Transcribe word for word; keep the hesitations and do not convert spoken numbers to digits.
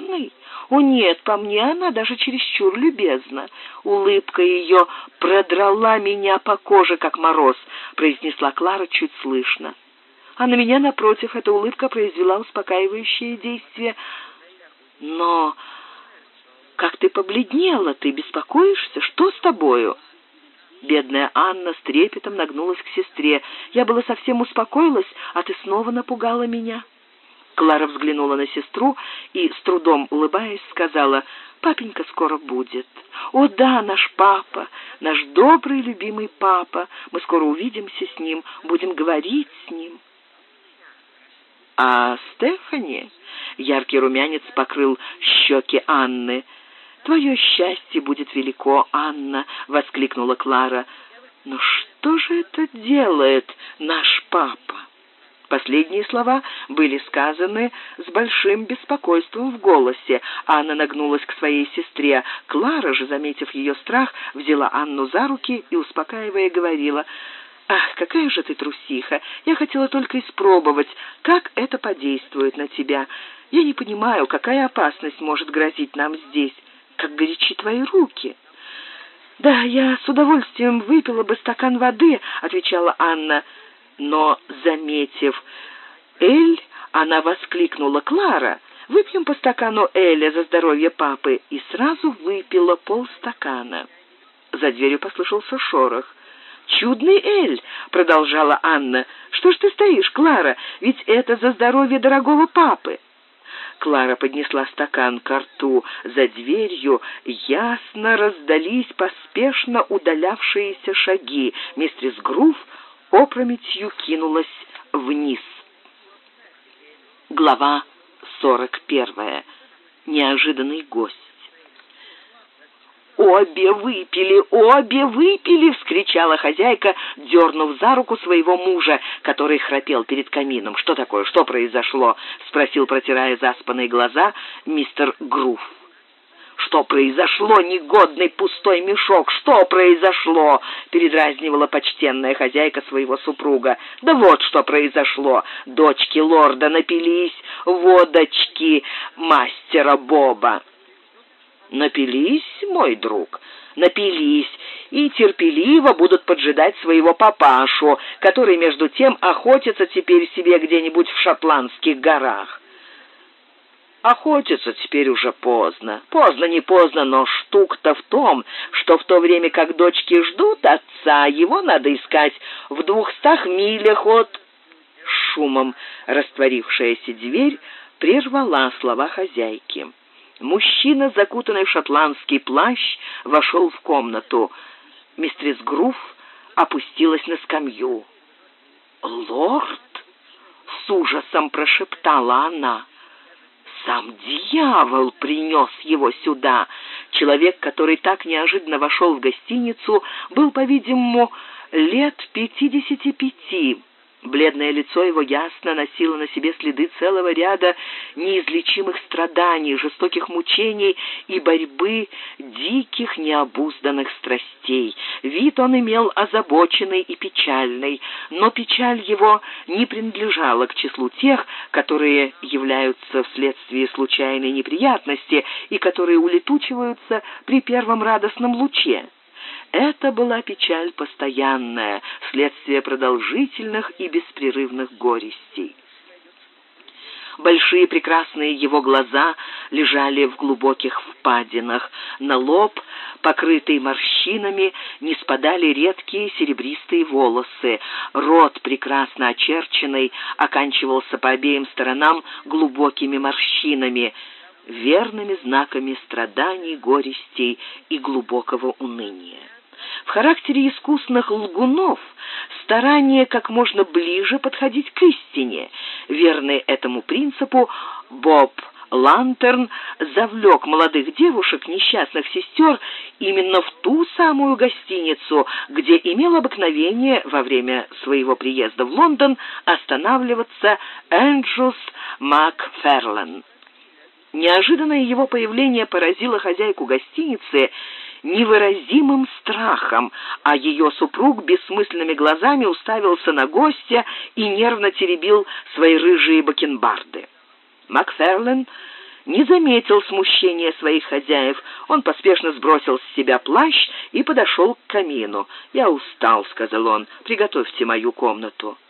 любезной? О нет, по мне она даже чересчур любезна. Улыбка ее продрала меня по коже, как мороз, произнесла Клара чуть слышно. А на меня, напротив, эта улыбка произвела успокаивающее действие. Но как ты побледнела, ты беспокоишься? Что с тобою? Бедная Анна с трепетом нагнулась к сестре. Я была совсем успокоилась, а ты снова напугала меня. Клара взглянула на сестру и, с трудом улыбаясь, сказала: «Папенька скоро будет». «О да, наш папа, наш добрый, любимый папа. Мы скоро увидимся с ним, будем говорить с ним». «А Стефани?» — яркий румянец покрыл щеки Анны. «Твое счастье будет велико, Анна», — воскликнула Клара. «Но что же это делает наш папа?» Последние слова были сказаны с большим беспокойством в голосе. Анна нагнулась к своей сестре. Клара же, заметив ее страх, взяла Анну за руки и, успокаивая, говорила: «Ах, какая же ты трусиха! Я хотела только испробовать, как это подействует на тебя. Я не понимаю, какая опасность может грозить нам здесь. Как горячи твои руки!» «Да, я с удовольствием выпила бы стакан воды», — отвечала Анна. Но, заметив эль, она воскликнула: «Клара, выпьем по стакану эля за здоровье папы», и сразу выпила полстакана. За дверью послышался шорох. «Чудный эль», — продолжала Анна. «Что ж ты стоишь, Клара? Ведь это за здоровье дорогого папы». Клара поднесла стакан ко рту. За дверью ясно раздались поспешно удалявшиеся шаги. Мистерис Грув опрометью кинулась вниз. Глава сорок первая. Неожиданный гость. «Обе выпили, обе выпили!» — вскричала хозяйка, дернув за руку своего мужа, который храпел перед камином. «Что такое? Что произошло?» — спросил, протирая заспанные глаза, мистер Грув. «Что произошло, негодный пустой мешок? Что произошло?» — передразнивала почтенная хозяйка своего супруга. «Да вот что произошло. Дочки лорда напились водочки мастера Боба». «Напились, мой друг, напились, и терпеливо будут поджидать своего папашу, который, между тем, охотится теперь себе где-нибудь в шотландских горах». «Охотиться теперь уже поздно. Поздно, не поздно, но штука-то в том, что в то время, как дочки ждут отца, его надо искать в двухстах милях от...» Шумом растворившаяся дверь прервала слова хозяйки. Мужчина, закутанный в шотландский плащ, вошел в комнату. Мистерис Грув опустилась на скамью. «Лорд!» — с ужасом прошептала она. «Сам дьявол принес его сюда». Человек, который так неожиданно вошел в гостиницу, был, по-видимому, лет пятидесяти пяти. Бледное лицо его ясно носило на себе следы целого ряда неизлечимых страданий, жестоких мучений и борьбы диких необузданных страстей. Вид он имел озабоченный и печальный, но печаль его не принадлежала к числу тех, которые являются вследствие случайной неприятности и которые улетучиваются при первом радостном луче. Это была печаль постоянная, следствие продолжительных и беспрерывных горестей. Большие прекрасные его глаза лежали в глубоких впадинах. На лоб, покрытый морщинами, не спадали редкие серебристые волосы. Рот, прекрасно очерченный, оканчивался по обеим сторонам глубокими морщинами, верными знаками страданий, горестей и глубокого уныния. В характере искусных лгунов старание как можно ближе подходить к истине. Верный этому принципу, Боб Лантерн завлек молодых девушек, несчастных сестер, именно в ту самую гостиницу, где имел обыкновение во время своего приезда в Лондон останавливаться Эндрюс Макферлен. Неожиданное его появление поразило хозяйку гостиницы невыразимым страхом, а ее супруг бессмысленными глазами уставился на гостя и нервно теребил свои рыжие бакенбарды. Макферлен не заметил смущения своих хозяев. Он поспешно сбросил с себя плащ и подошел к камину. «Я устал», — сказал он, — «приготовьте мою комнату».